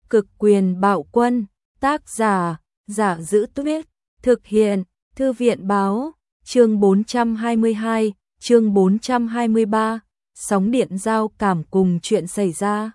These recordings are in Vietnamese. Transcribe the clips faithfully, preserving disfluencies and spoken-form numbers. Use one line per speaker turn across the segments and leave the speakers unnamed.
Cực quyền bạo quân, tác giả, Giả Giữ Tuyết, thực hiện, Thư viện báo, chương bốn trăm hai mươi hai, chương bốn trăm hai mươi ba, sóng điện giao cảm cùng chuyện xảy ra.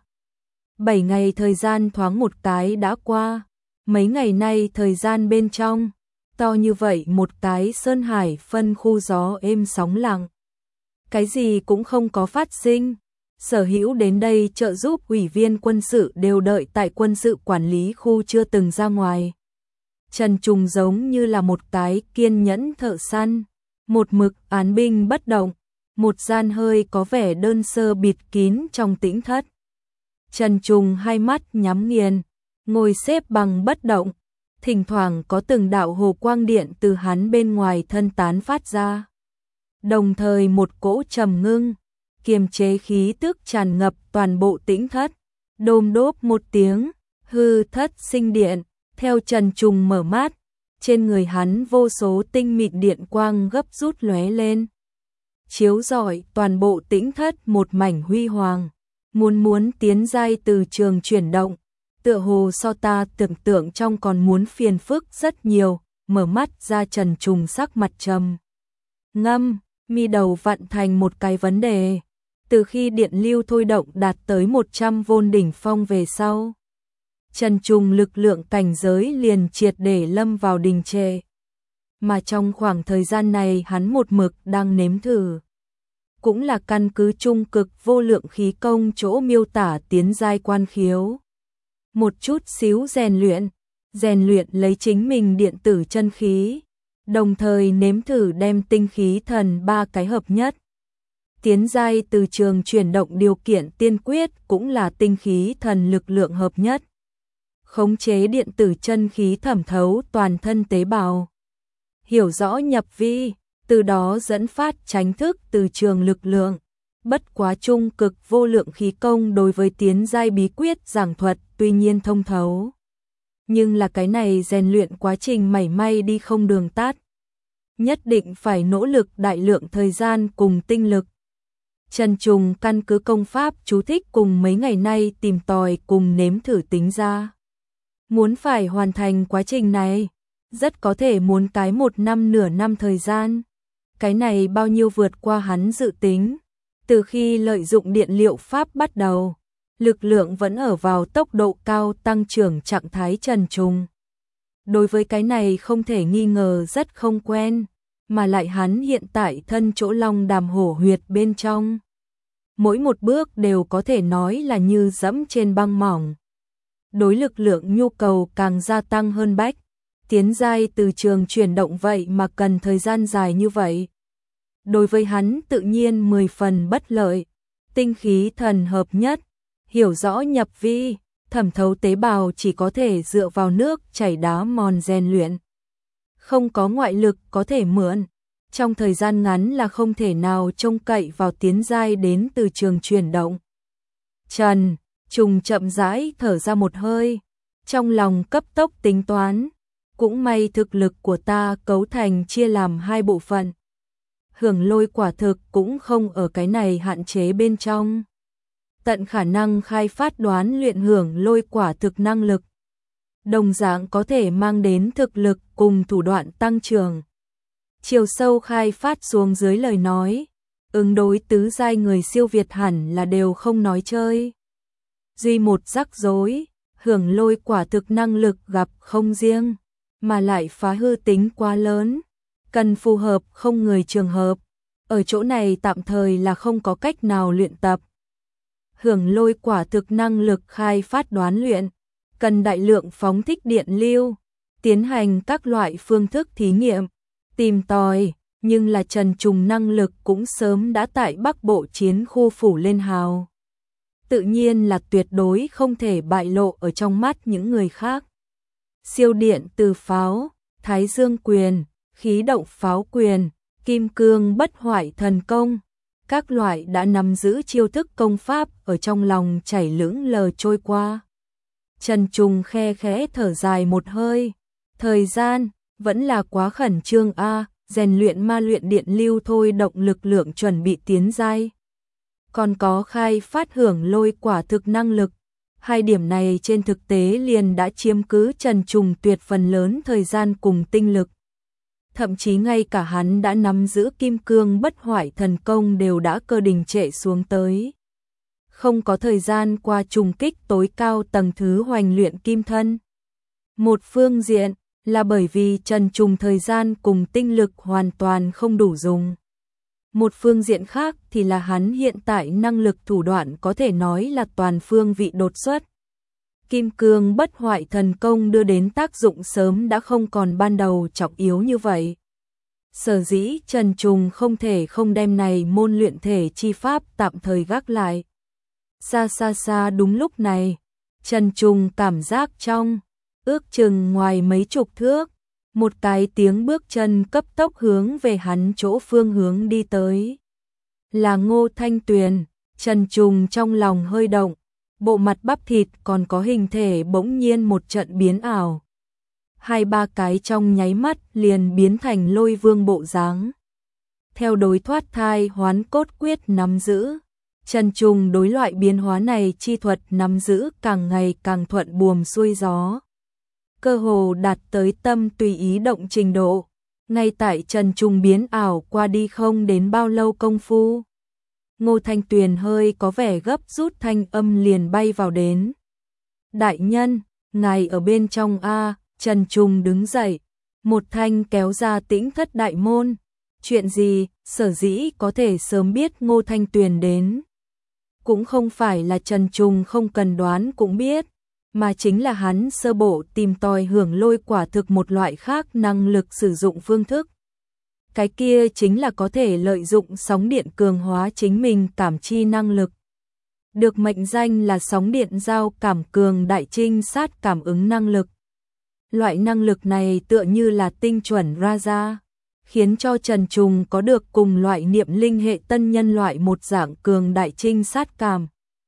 Bảy ngày thời gian thoáng một cái đã qua, mấy ngày nay thời gian bên trong, to như vậy một cái sơn hải phân khu gió êm sóng lặng. Cái gì cũng không có phát sinh. Sở hữu đến đây trợ giúp ủy viên quân sự đều đợi tại quân sự quản lý khu chưa từng ra ngoài. Trần Trùng giống như là một cái kiên nhẫn thợ săn, một mực án binh bất động, một gian hơi có vẻ đơn sơ bịt kín trong tĩnh thất. Trần Trùng hai mắt nhắm nghiền, ngồi xếp bằng bất động, thỉnh thoảng có từng đạo hồ quang điện từ hắn bên ngoài thân tán phát ra. Đồng thời một cỗ trầm ngưng, kiềm chế khí tức tràn ngập toàn bộ tĩnh thất. Đôm đốp một tiếng, hư thất sinh điện, theo Trần Trùng mở mắt, trên người hắn vô số tinh mịn điện quang gấp rút lóe lên, chiếu rọi toàn bộ tĩnh thất một mảnh huy hoàng. Muốn muốn tiến giai từ trường chuyển động, tựa hồ so ta tưởng tượng trong còn muốn phiền phức rất nhiều. Mở mắt ra Trần Trùng sắc mặt trầm ngâm, mi đầu vặn thành một cái vấn đề. Từ khi điện lưu thôi động đạt tới một trăm vôn đỉnh phong về sau, Trần Trùng lực lượng cảnh giới liền triệt để lâm vào đình trệ. Mà trong khoảng thời gian này hắn một mực đang nếm thử, cũng là căn cứ trung cực vô lượng khí công chỗ miêu tả tiến giai quan khiếu. Một chút xíu rèn luyện, rèn luyện lấy chính mình điện tử chân khí, đồng thời nếm thử đem tinh khí thần ba cái hợp nhất. Tiến giai từ trường chuyển động điều kiện tiên quyết cũng là tinh khí thần lực lượng hợp nhất. Khống chế điện tử chân khí thẩm thấu toàn thân tế bào. Hiểu rõ nhập vi, từ đó dẫn phát tránh thức từ trường lực lượng. Bất quá trung cực vô lượng khí công đối với tiến giai bí quyết giảng thuật tuy nhiên thông thấu. Nhưng là cái này rèn luyện quá trình mảy may đi không đường tắt. Nhất định phải nỗ lực đại lượng thời gian cùng tinh lực. Trần Trùng căn cứ công pháp chú thích cùng mấy ngày nay tìm tòi cùng nếm thử tính ra. Muốn phải hoàn thành quá trình này, rất có thể muốn cái một năm nửa năm thời gian. Cái này bao nhiêu vượt qua hắn dự tính. Từ khi lợi dụng điện liệu pháp bắt đầu, lực lượng vẫn ở vào tốc độ cao tăng trưởng trạng thái Trần Trùng. Đối với cái này không thể nghi ngờ rất không quen, mà lại hắn hiện tại thân chỗ long đàm hổ huyệt bên trong. Mỗi một bước đều có thể nói là như dẫm trên băng mỏng. Đối lực lượng nhu cầu càng gia tăng hơn bách. Tiến giai từ trường chuyển động vậy mà cần thời gian dài như vậy. Đối với hắn tự nhiên mười phần bất lợi. Tinh khí thần hợp nhất, hiểu rõ nhập vi, thẩm thấu tế bào chỉ có thể dựa vào nước chảy đá mòn rèn luyện. Không có ngoại lực có thể mượn. Trong thời gian ngắn là không thể nào trông cậy vào tiến giai đến từ trường chuyển động. Trần Trùng chậm rãi thở ra một hơi, trong lòng cấp tốc tính toán. Cũng may thực lực của ta cấu thành chia làm hai bộ phận. Hưởng lôi quả thực cũng không ở cái này hạn chế bên trong. Tận khả năng khai phát đoán luyện hưởng lôi quả thực năng lực. Đồng dạng có thể mang đến thực lực cùng thủ đoạn tăng trưởng. Chiều sâu khai phát xuống dưới lời nói, ứng đối tứ giai người siêu việt hẳn là đều không nói chơi. Duy một rắc rối, hưởng lôi quả thực năng lực gặp không riêng, mà lại phá hư tính quá lớn, cần phù hợp không người trường hợp. Ở chỗ này tạm thời là không có cách nào luyện tập. Hưởng lôi quả thực năng lực khai phát đoán luyện, cần đại lượng phóng thích điện lưu, tiến hành các loại phương thức thí nghiệm, tìm tòi, nhưng là Trần Trùng năng lực cũng sớm đã tại Bắc Bộ chiến khu phủ lên hào. Tự nhiên là tuyệt đối không thể bại lộ ở trong mắt những người khác. Siêu điện từ pháo, Thái Dương quyền, khí động pháo quyền, kim cương bất hoại thần công, các loại đã nắm giữ chiêu thức công pháp ở trong lòng chảy lững lờ trôi qua. Trần Trùng khe khẽ thở dài một hơi, thời gian vẫn là quá khẩn trương a, rèn luyện ma luyện điện lưu thôi động lực lượng chuẩn bị tiến giai. Còn có khai phát hưởng lôi quả thực năng lực, Hai điểm này trên thực tế liền đã chiếm cứ Trần Trùng tuyệt phần lớn thời gian cùng tinh lực. Thậm chí ngay cả hắn đã nắm giữ kim cương bất hoại thần công đều đã cơ đình trệ xuống tới. Không có thời gian qua trùng kích tối cao tầng thứ hoành luyện kim thân. Một phương diện là bởi vì Trần Trùng thời gian cùng tinh lực hoàn toàn không đủ dùng. Một phương diện khác thì là hắn hiện tại năng lực thủ đoạn có thể nói là toàn phương vị đột xuất. Kim cương bất hoại thần công đưa đến tác dụng sớm đã không còn ban đầu trọng yếu như vậy. Sở dĩ Trần Trùng không thể không đem này môn luyện thể chi pháp tạm thời gác lại. Xa xa xa đúng lúc này, Trần Trùng cảm giác trong, ước chừng ngoài mấy chục thước, một cái tiếng bước chân cấp tốc hướng về hắn chỗ phương hướng đi tới. Là Ngô Thanh Tuyền, Trần Trùng trong lòng hơi động, bộ mặt bắp thịt còn có hình thể bỗng nhiên một trận biến ảo. Hai ba cái trong nháy mắt liền biến thành Lôi Vương bộ dáng. Theo đối thoát thai hoán cốt quyết nắm giữ, Trần Trùng đối loại biến hóa này chi thuật nắm giữ càng ngày càng thuận buồm xuôi gió. Cơ hồ đạt tới tâm tùy ý động trình độ, ngay tại Trần Trùng biến ảo qua đi không đến bao lâu công phu. Ngô Thanh Tuyền hơi có vẻ gấp rút thanh âm liền bay vào đến. Đại nhân, ngài ở bên trong a. Trần Trùng đứng dậy, một thanh kéo ra tĩnh thất đại môn. Chuyện gì, sở dĩ có thể sớm biết Ngô Thanh Tuyền đến. Cũng không phải là Trần Trùng không cần đoán cũng biết, mà chính là hắn sơ bộ tìm tòi hưởng lôi quả thực một loại khác năng lực sử dụng phương thức. Cái kia chính là có thể lợi dụng sóng điện cường hóa chính mình cảm chi năng lực. Được mệnh danh là sóng điện giao cảm cường đại trinh sát cảm ứng năng lực. Loại năng lực này tựa như là tinh chuẩn ra ra, khiến cho Trần Trùng có được cùng loại niệm linh hệ tân nhân loại một dạng cường đại trinh sát cảm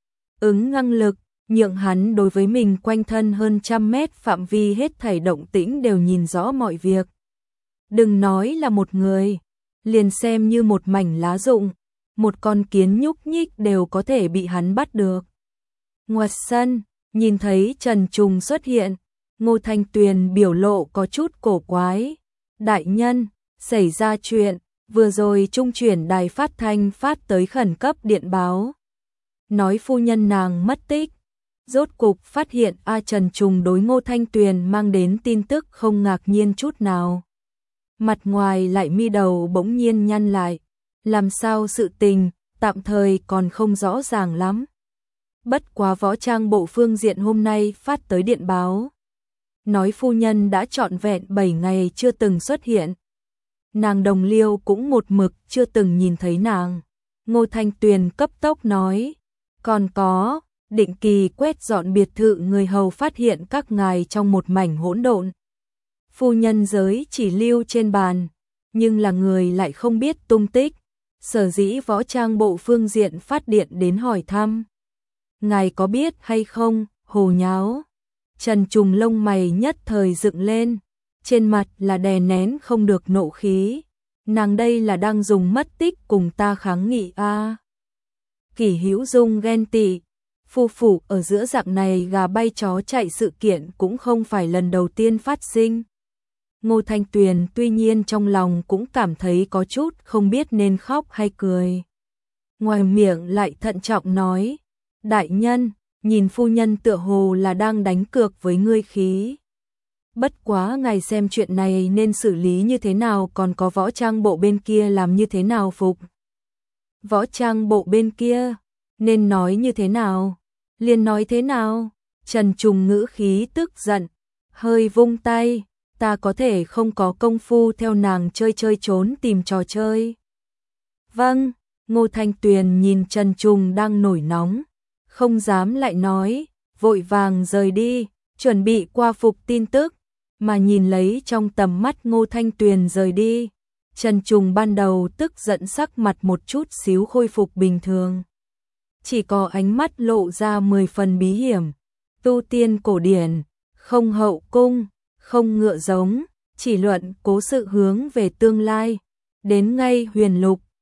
ứng năng lực, nhượng hắn đối với mình quanh thân hơn trăm mét phạm vi hết thảy động tĩnh đều nhìn rõ mọi việc. Đừng nói là một người, liền xem như một mảnh lá rụng, một con kiến nhúc nhích đều có thể bị hắn bắt được. Ngoài sân, nhìn thấy Trần Trùng xuất hiện, Ngô Thanh Tuyền biểu lộ có chút cổ quái. Đại nhân, xảy ra chuyện, vừa rồi trung chuyển đài phát thanh phát tới khẩn cấp điện báo. Nói phu nhân nàng mất tích. Rốt cục phát hiện A Trần Trùng đối Ngô Thanh Tuyền mang đến tin tức không ngạc nhiên chút nào. Mặt ngoài lại mi đầu bỗng nhiên nhăn lại. Làm sao sự tình, tạm thời còn không rõ ràng lắm. Bất quá võ trang bộ phương diện hôm nay phát tới điện báo. Nói phu nhân đã trọn vẹn bảy ngày chưa từng xuất hiện. Nàng đồng liêu cũng một mực chưa từng nhìn thấy nàng. Ngô Thanh Tuyền cấp tốc nói. Còn có, định kỳ quét dọn biệt thự người hầu phát hiện các ngài trong một mảnh hỗn độn. Phu nhân giới chỉ lưu trên bàn, nhưng là người lại không biết tung tích. Sở dĩ võ trang bộ phương diện phát điện đến hỏi thăm. Ngài có biết hay không, hồ nháo. Trần Trùng lông mày nhất thời dựng lên, trên mặt là đè nén không được nộ khí. Nàng đây là đang dùng mất tích cùng ta kháng nghị a. À. Kỷ Hữu Dung ghen tị, phu phụ ở giữa dạng này gà bay chó chạy sự kiện cũng không phải lần đầu tiên phát sinh. Ngô Thanh Tuyền tuy nhiên trong lòng cũng cảm thấy có chút không biết nên khóc hay cười. Ngoài miệng lại thận trọng nói, đại nhân, nhìn phu nhân tựa hồ là đang đánh cược với ngươi khí. Bất quá ngài xem chuyện này nên xử lý như thế nào, còn có võ trang bộ bên kia làm như thế nào phục. Võ trang bộ bên kia, nên nói như thế nào, liền nói thế nào. Trần Trùng ngữ khí tức giận, hơi vung tay, ta có thể không có công phu theo nàng chơi chơi trốn tìm trò chơi. Vâng, Ngô Thanh Tuyền nhìn Trần Trùng đang nổi nóng, không dám lại nói, vội vàng rời đi, chuẩn bị qua phục tin tức, mà nhìn lấy trong tầm mắt Ngô Thanh Tuyền rời đi. Trần Trùng ban đầu tức giận sắc mặt một chút xíu khôi phục bình thường. Chỉ có ánh mắt lộ ra mười phần bí hiểm, tu tiên cổ điển, không hậu cung, không ngựa giống, chỉ luận cố sự hướng về tương lai. Đến ngay huyền lục,